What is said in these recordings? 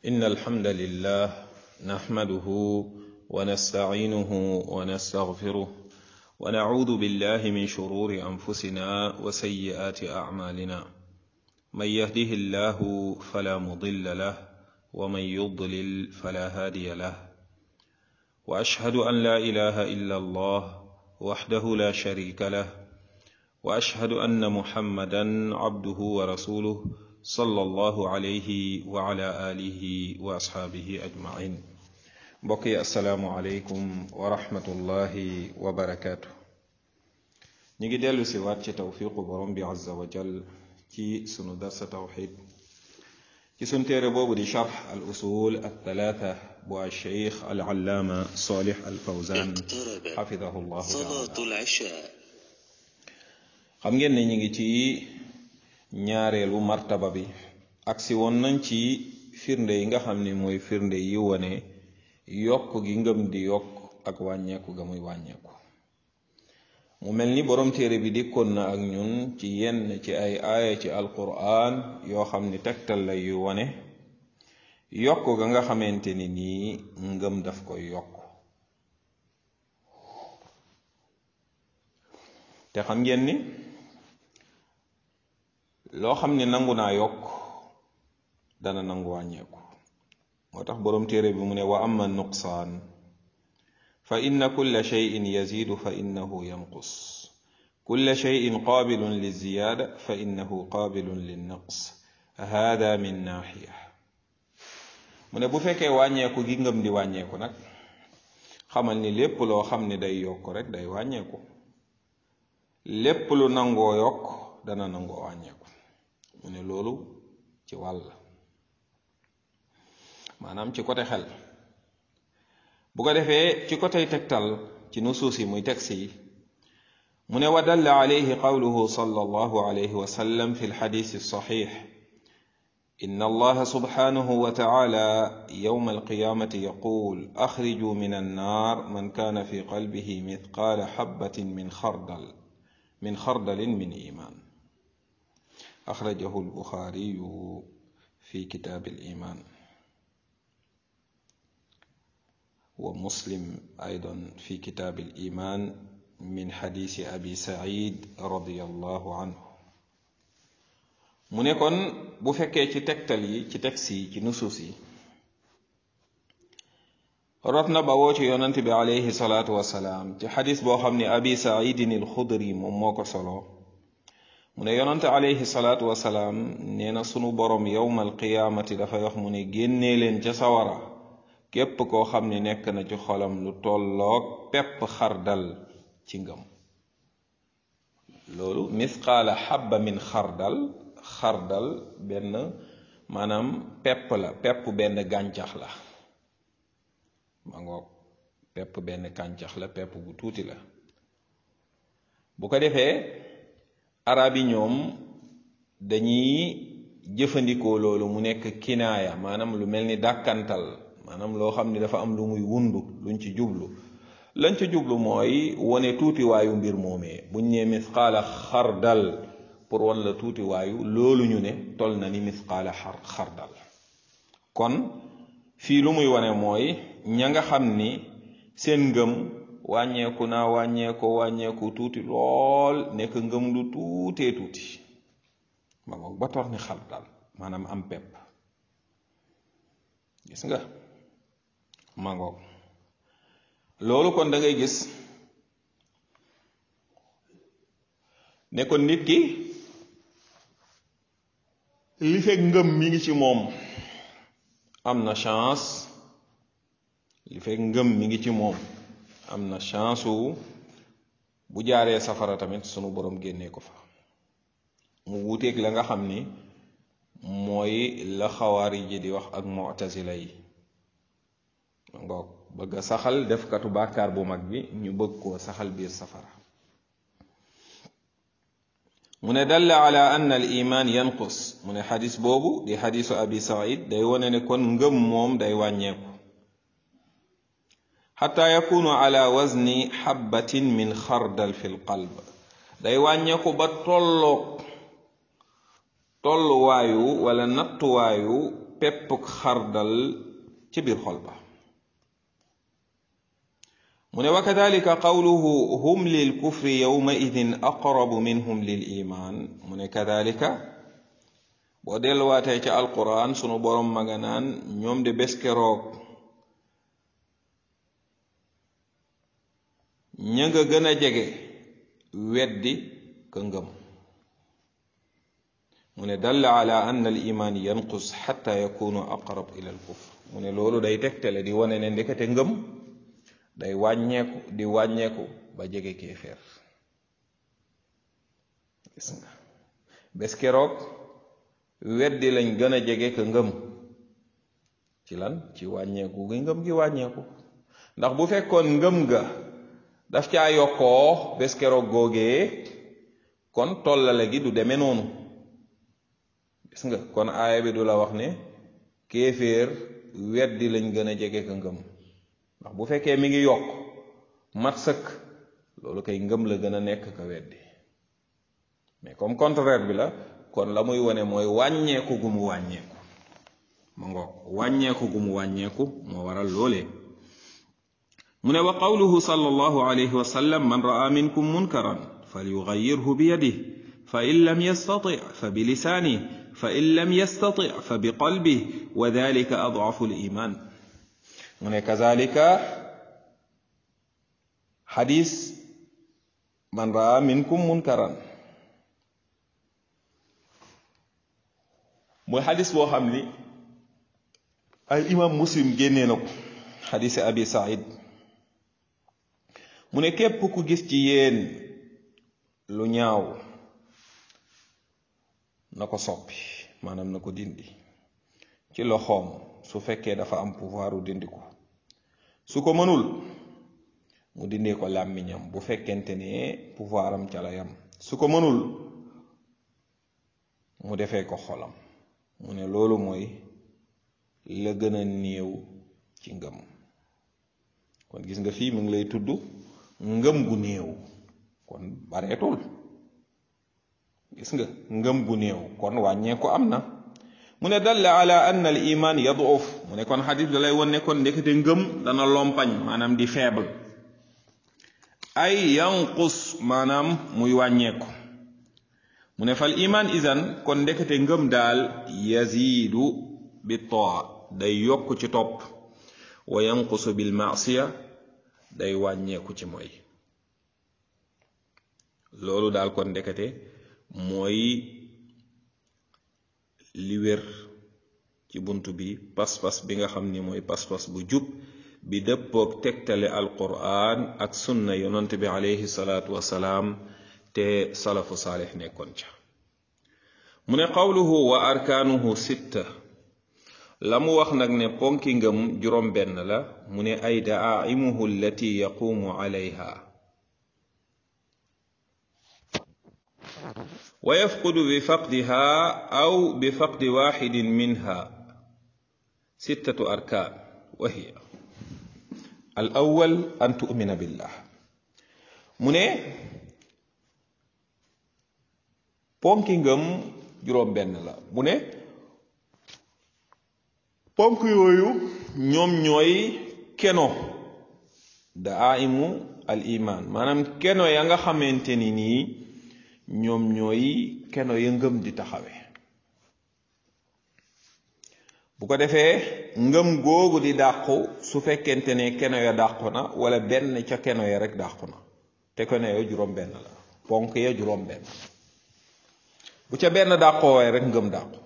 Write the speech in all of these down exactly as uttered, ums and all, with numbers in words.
إن الحمد لله نحمده ونستعينه ونستغفره ونعوذ بالله من شرور أنفسنا وسيئات أعمالنا من يهده الله فلا مضل له ومن يضلل فلا هادي له وأشهد أن لا إله إلا الله وحده لا شريك له وأشهد أن محمدا عبده ورسوله صلى الله عليه وعلى آله وأصحابه أجمعين بقي السلام عليكم ورحمة الله وبركاته نيجي ديالو سيوات ci توفيق borom bi azza wa jal ci sunu dars tawhid ci sun téere boobu di sharh al usul al thalatha bu al sheikh al allama salih al fawzan xafidahu llahu taala xam ngeen ne ñu ngi ci ñaareelu martaba bi agsi woon nañ ci firnde yi nga xam ne mooy firnde yi wone yokk gi ngëm di yokk ak wàññeeku ga muy wàññeeku mu mel ni borom téere bi dikkoon na ak ñun ci yenn ci ay aaya ci alquran yoo xam ni tegtal la yu wone yokk ga nga xamante ni nii ngëm daf koy yokk te xam ngeen ni loo xam ne nangu naa yokk dana nangu wàññeeku moo tax boroom téere bi mu ne wa amma nuqsaan fa inna kulla shay'in yazidu fa innahu yanqus kulla shay'in qaabilun liziyaada fa innahu qaabilun linnaqs hada min naaxiya mu ne bu fekkee wàññeeku gi ngëm di wàññeeku nag xamal ni lépp loo xam ne day yokk rek day wàññeeku lépp lu nangoo yokk dana nangoo wàññeeku mu ne loolu ci wàll maanaam ci côté xel bu ko defee ci côté tegtal ci nusuus yi muy tegsi yi mu ne wa dalla alayhi qawluhu sallallahu alayhi wa sallam fi lxadis alsaxix إن الله سبحانه وتعالى يوم القيامة يقول أخرجوا من النار من كان في قلبه مثقال حبة من خردل من خردل من إيمان أخرجه البخاري في كتاب الإيمان ومسلم أيضا في كتاب الإيمان من حديث أبي سعيد رضي الله عنه mu ne kon bu fekkee ci tegtal yi ci tegsi yi ci nusuus yi rot na bawoo ci yonant bi alayhi salaatu wasalaam ci xadis boo xam ne abi saidin al xudri moom moo ko solo mu ne yonante alayhi salaatu wasalaam nee na sunu borom yowmal qiyaamati dafay wax mu ne génnee leen ca sawara képp koo xam ne nekk na ci xolam lu tolloog pepp xardal ci ngëm loolu misqaala xabba min xardal xardal benn maanaam pepp la pepp benn gàncax la ma ngoog pepp benn gàncax la pepp bu tuuti la bu ko defee arab yi ñoom dañuy jëfandikoo loolu mu nekk kinaaya maanaam lu mel ni dàkkantal maanaam loo xam ni dafa am lu muy wundu luñ ci jublu lañ ci jublu mooy wone tuuti waayu mbir moomee buñ nee misqaala xardal pour wan la tuuti waayu loolu ñu ne tol na ni misqaala xar xardal kon fii lu muy wane mooy ña nga xam ni seen ngëm wàññeeku naa wàññeeku wàññeeku tuuti lool nekk ngëm lu tuutee tuuti ma ngoog ba tor ni xardal maanaam am pepp gis nga ma ngoog loolu kon da ngay gis ne kon nit ki li fekk ngëm mi ngi ci moom am na chance li fekk ngëm mi ngi ci moom am na chance wu bu jaaree safara tamit sunu borom génnee ko fa mu wuuteeg la nga xam ni mooy la xawaari ji di wax ak mu'tazila yi ngoog bëgg a saxal defkatu bàkkaar bu mag bi ñu bëgg koo saxal biir safara mu ne dalla ala anna al iman yanqus mu ne xadis boobu di xadisu abi said day wone ne kon ngëm moom day wàññeeku xataa yakunu ala wazni xabbatin min xardal fi l qalb day wàññeeku ba tolloog tolluwaayu wala nattuwaayu peppuk xardal ci biir xol ba mu ne wa kadalika qawluhu hum lil kufri yawma idin aqrabu minhum lil iman mu ne kadalika boo delluwaatee ca alquran sunu borom ma nga naan ñoom de bés keroog ña nga gën a jege weddi ka ngëm mu ne dalla ala anna al iman yanqus xatta yakunu aqrab ila al kufr mu ne loolu day tegtale di wane ne ndekete ngëm day wàññeeku di wàññeeku ba jege kéeféer gis nga bés keroog weddi lañ gën a jege ka ngëm ci lan ci wàññeeku gi ngëm gi wàññeeku ndax bu fekkoon ngëm ga daf caa yokkoo bés keroog googee kon tollale gi du demee noonu gis nga kon aaya bi du la wax ne kéeféer weddi lañ gën a jege ka ngëm ndax bu fekkee mi ngi yokk mat sëkk loolu kay ngëm la gën a nekk ka weddi mais comme contraire bi la kon la muy wone mooy wàññeeku gu mu wàññeeku ma ngoog wàññeeku gu mu wàññeeku moo waral loolee mu ne wa qawluhu sallallahu alayhi wa sallam man ra'a minkum munkaran falyughayyirhu bi yadihi fa in lam yastati' fa bi lisanihi fa in lam yastati' fa bi qalbihi wa dhalika ad'afu al-iman mu ne kazalika xadis man raa minkum munkaran mooy xadis boo xam ni ay imam muslim génnee na ko xadisi abi said mu ne képp ku gis ci yéen lu ñaaw na ko soppi maanaam na ko dindi ci loxoom su fekkee dafa am pouvoiru dindi ko su ko mënul mu dindee ko làmmiñam bu fekkente ne pouvoiram ca la yam su ko mënul mu defee ko xolam mu ne loolu mooy la gën a néew ci ngëm kon gis nga fii mu ngi lay tudd ngëm gu néew kon bareetul gis nga ngëm gu néew kon wàññeeku am na mu ne dalla ala anna al iman yad'uf mu ne kon xadis da lay won ne kon ndekete ngëm dana lompañ maanaam di faible ay yanqus maanaam muy wàññeeku mu ne fal iman izan kon ndekete ngëm daal yazidu bi taa day yokk ci topp wa yanqusu bil maasiya day wàññeeku ci mooy loolu daal kon ndekete mooy li wér ci bunt bi pas-pas bi nga xam ni mooy pas-pas bu jub bi dëppoog tegtale alquran ak sunna yonant bi alayhi salaatu wasalaam te salafu saalix nekkoon ca mu ne qawluhu wa arkaanuhu sitta la mu wax nag ne ponki ngëm juróom benn la mu ne ay daaimuhu allati yaqumu alayha wa yafqudu bi faqdiha aw bi faqdi waxidin minha sittatu arkaan wa hiya al awwal an tu'mina billah mu ne ponki ngëm juróom benn la mu ne ponk yooyu ñoom ñooy keno daaimu al iman maanaam keno ya nga xamante ni nii ñoom ñooy keno ya ngëm di taxawe bu ko defee ngëm googu di dàqu su fekkente ne keno ya dàqu na wala benn ca keno ya rek dàqu na te keno ya juróom benn la ponk ya juróom benn bu ca benn dàqoo waaye rek ngëm dàqu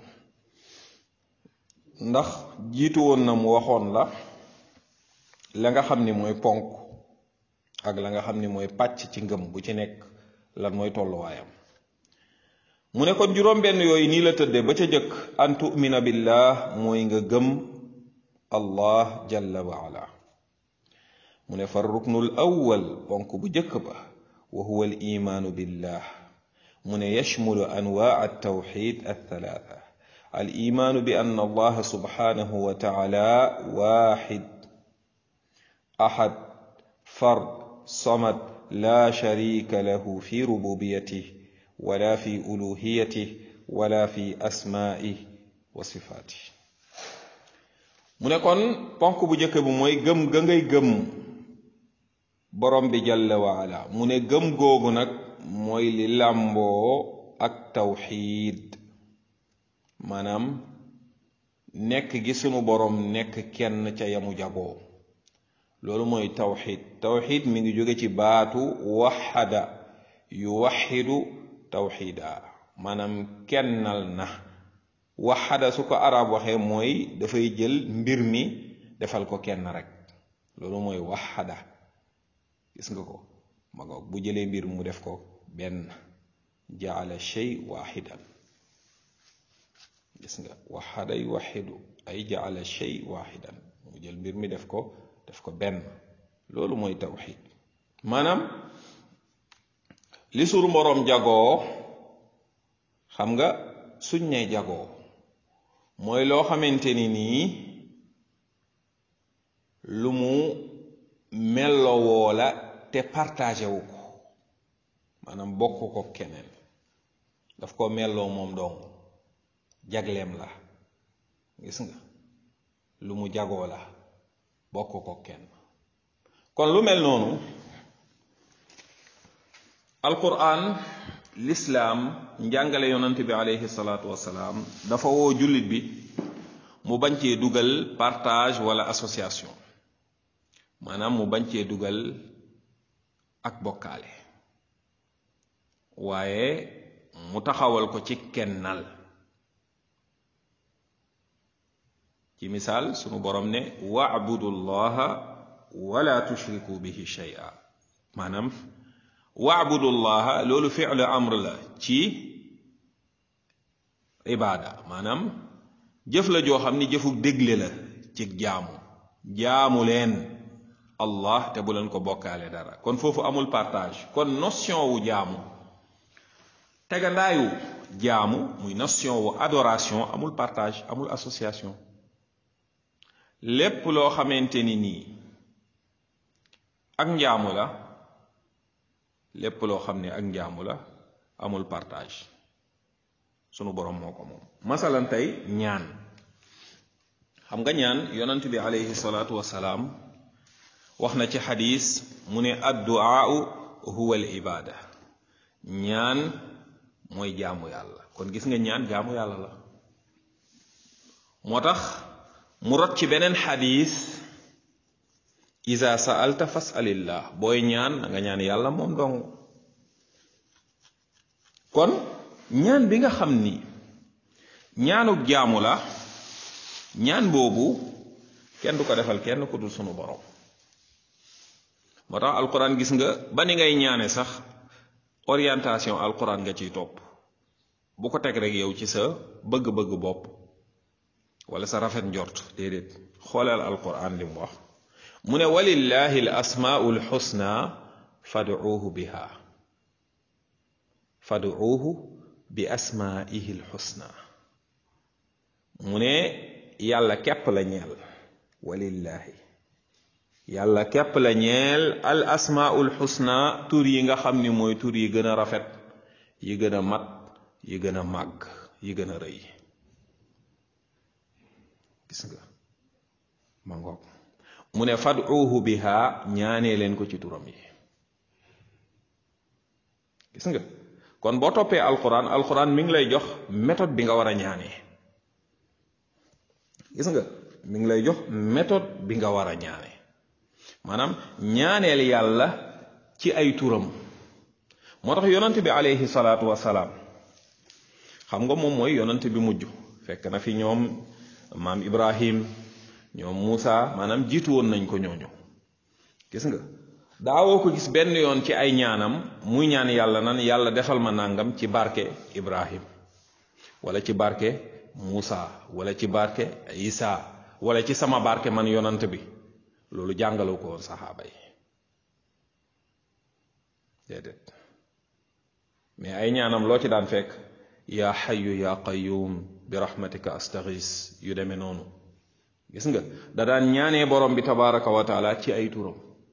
ndax jiitu woon na mu waxoon la la nga xam ni mooy ponk ak la nga xam ni mooy pàcc ci ngëm bu ci nekk lan mooy tolluwaayam mu ne kon juróom benn yooyu nii la tëdde ba ca jëkk an tu'mina billah mooy nga gëm allah jalla wa ala mu ne fa ruknul awwal ponk bu jëkk ba wa huwa al imaanu billah mu ne yashmulu anwaa at tawxid al thalatha al imaanu bi anna allah subhanahu wa taala waaxid ahad fard samad la sharika lahu fi rububiyatihi wala fi uluhiyatihi wala fi asma'ihi wa sifatihi mu ne kon ponk bu njëkk bi mooy gëm ga ngay gëm borom bi jalla waala mu ne gëm googu nag mooy li làmboo ak tawxiid maanaam nekk gi sunu borom nekk kenn ca yamu jagoo loolu mooy tawxiid tawxiid mi ngi jóge ci baatu waxada yuwaxidu tawxiida maanaam kennal na waxada su ko arab waxee mooy dafay jël mbir mi defal ko kenn rek loolu mooy waxada gis nga ko ma ngoog bu jëlee mbir mu def ko benn jaala shay waxidan gis nga waxada yuwaxidu ay jaala shay waxidan mu jël mbir mi def ko def ko benn loolu mooy tawxiid maanaam li sunu boroom jagoo xam nga suñ ne jagoo mooy loo xamante ni nii lu mu mellowoo la te partagé wu ko maanaam bokk ko keneen daf ko melloo moom dong jagleem la gis nga lu mu jagoo la bokk ko kenn kon lu mel noonu alquran lislaam njàngale yonant bi alayhi salaatu wasalaam dafa woo jullit bi mu bañ cee dugal partage wala association maanaam mu bañ cee dugal ak bokkaale waaye mu taxawal ko ci kennal ci misaal sunu borom ne wa'budu llaha wala tushriku bihi shay'a maanaam wa'budu llaha loolu fi'lu amr la ci ibaada maanaam jëf la joo xam ni jëfu dégle la ci jaamu jaamu leen allah te bu leen ko bokkaale dara kon foofu amul partage kon notion wu jaamu tegandaayu jaamu muy notion wu adoration amul partage amul association lépp loo xamante ni nii ak njaamu la lépp loo xam ne ak njaamu la amul partage sunu borom moo ko moom masalan tey ñaan xam nga ñaan yonent bi alayhi salaatu wasalaam wax na ci xadis mu ne adduaau huwa al ibada ñaan mooy jaamu yàlla kon gis nga ñaan jaamu yàlla la moo tax mu rot ci beneen xadis iza sa'alta fas'alillah booy ñaan na nga ñaan yàlla moom dong kon ñaan bi nga xam ni ñaanuk jaamu la ñaan boobu kenn du ko defal kenn ku dul sunu borom moo tax alquran gis nga ba ni ngay ñaane sax orientation alquran nga ciy topp bu ko teg rek yow ci sa bëgg-bëgg bopp wala sa rafet njort déedéet xoolal alquran li mu wax mu ne walillahi al asmaul xusna fad'uuhu biha fad'uuhu bi asmaihi al xusna mu ne yàlla képp la ñeel walillahi yàlla képp la ñeel al asmaul xusna tur yi nga xam ni mooy tur yi gën a rafet yi gën a mat yi gën a màgg yi gën a rëy gis nga ma ngoog mu ne fad'uuhu biha ñaanee leen ko ci turam yi gis nga kon boo toppee alquran alquran mi ngi lay jox méthode bi nga war a ñaanee gis nga mi ngi lay jox méthode bi nga war a ñaanee maanaam ñaaneel yàlla ci ay turam moo tax yonent bi alayhi salaatu wasalaam xam nga moom mooy yonent bi mujj fekk na fi ñoom maam Ibrahim ñoom Muusa maanaam jiitu woon nañ ko ñooñu gis nga daawoo ko gis benn yoon ci ay ñaanam muy ñaan yàlla nan yàlla defal ma nàngam ci barke Ibrahim wala ci barke Muusa wala ci barke Isa wala ci sama barke man yonant bi loolu jàngaloo ko woon saxaaba yi déedéet mais ay ñaanam loo ci daan fekk yaa xayu yaa qayyum bi rahmatika astaghis yu demee noonu gis nga da daan ñaanee borom bi tabaraka wa taala ci ay turam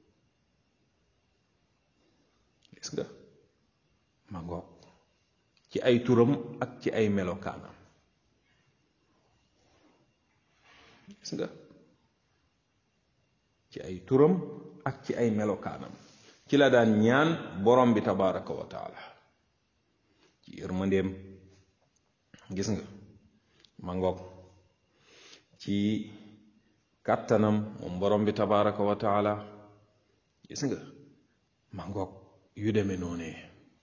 gis nga ma ngoog ci ay turam ak ci ay melokaanam gis nga ci ay turam ak ci ay melokaanam ci la daan ñaan borom bi tabaraka wa taala ci yërmandeem gis nga ma ngoog ci kàttanam moom borom bi tabaraka wa taala gis nga ma ngoog yu demee noonee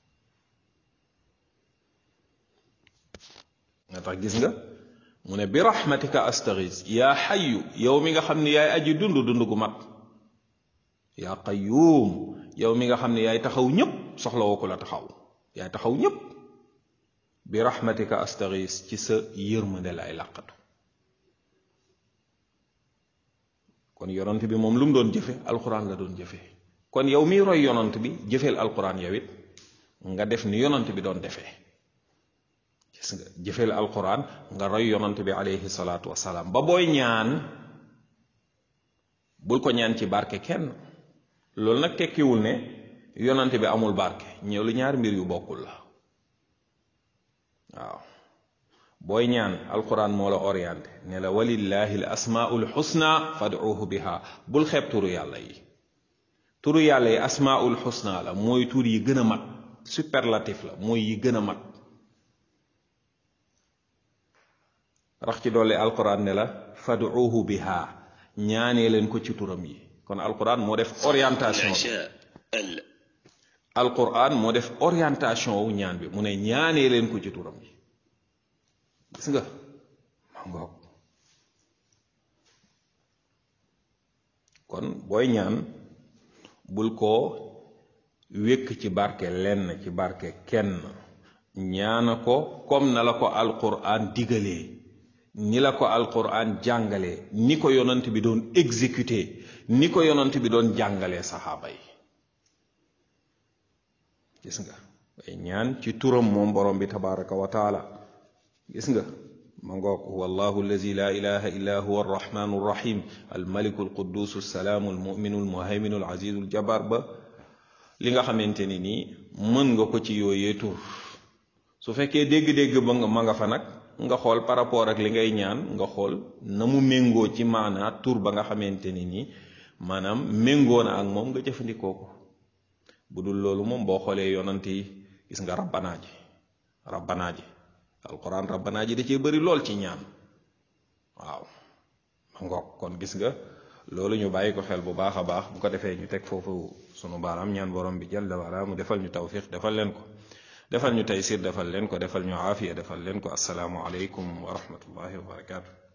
nga tax gis nga mu ne bi rahmatika astaghis yaa xayu yow mi nga xam ne yaay aji dund dund gu mat yaa qayyuum yow mi nga xam ne yaay taxaw ñépp soxla woo ko la taxaw yaay taxaw ñépp bi rahmatika astaghis ci sa yërmande lay làqatu kon yonant bi moom lu mu doon jëfe alquran la doon jëfe kon yow miy roy yonant bi jëfeel alquran yow it nga def ni yonant bi doon defee gis nga jëfeel alquran nga roy yonant bi alayhi salaatu wasalaam ba booy ñaan bul ko ñaan ci barke kenn loolu nag tekkiwul ne yonant bi amul barke ñëw lu ñaar mbir yu bokkul la waaw booy ñaan alquran moo la orienté ne la walillahi al asmaul xusna fad'uuhu biha bul xeeb turu yàlla yi turu yàlla yi asmaul xusna la mooy tur yi gën a mat superlatif la mooy yi gën a mat rax ci dolli alquran ne la fad'uuhu biha ñaanee leen ko ci turam yi kon alquran moo def orientation alquran moo def orientation wu ñaan bi mu ne ñaanee leen ko ci turam yi gis nga ma ngoog kon booy ñaan bul ko wékk ci barke lenn ci barke kenn ñaana ko comme na la ko alquran digalee ni la ko alquran jàngalee ni ko yonant bi doon exécuté ni ko yonant bi doon jàngalee saxaaba yi gis nga ay ñaan ci turam moom borom bi tabaraka wa taala gis nga ma ngoog huwa allahu allazi la ilaha illa huwa arrahmanu arrahim almaliku alquddus alsalaamu almuminu almuhayminu alazizu aljabar ba li nga xamante ni nii mën nga ko ci yooyee tur su fekkee dégg-dégg ba nga ma nga fa nag nga xool par rapport ak li ngay ñaan nga xool na mu méngoo ci maanaa tur ba nga xamante ni nii maanaam méngoo na ak moom nga jëfandikoo ko bu dul loolu moom boo xoolee yonant yi gis nga rabbanaa ji rabbanaa ji alquran rabbanaa ji da cee bëri lool ci ñaan waaw ma ngoog kon gis nga loolu ñu bàyyi ko xel bu baax a baax bu ko defee ñu teg foofu sunu baaraam ñaan borom bi jalla wala mu defal ñu tawfiq defal leen ko defal ñu taysir defal leen ko defal ñu aafiya defal leen ko assalaamu aleykum wa rahmatullahi wa barakaatu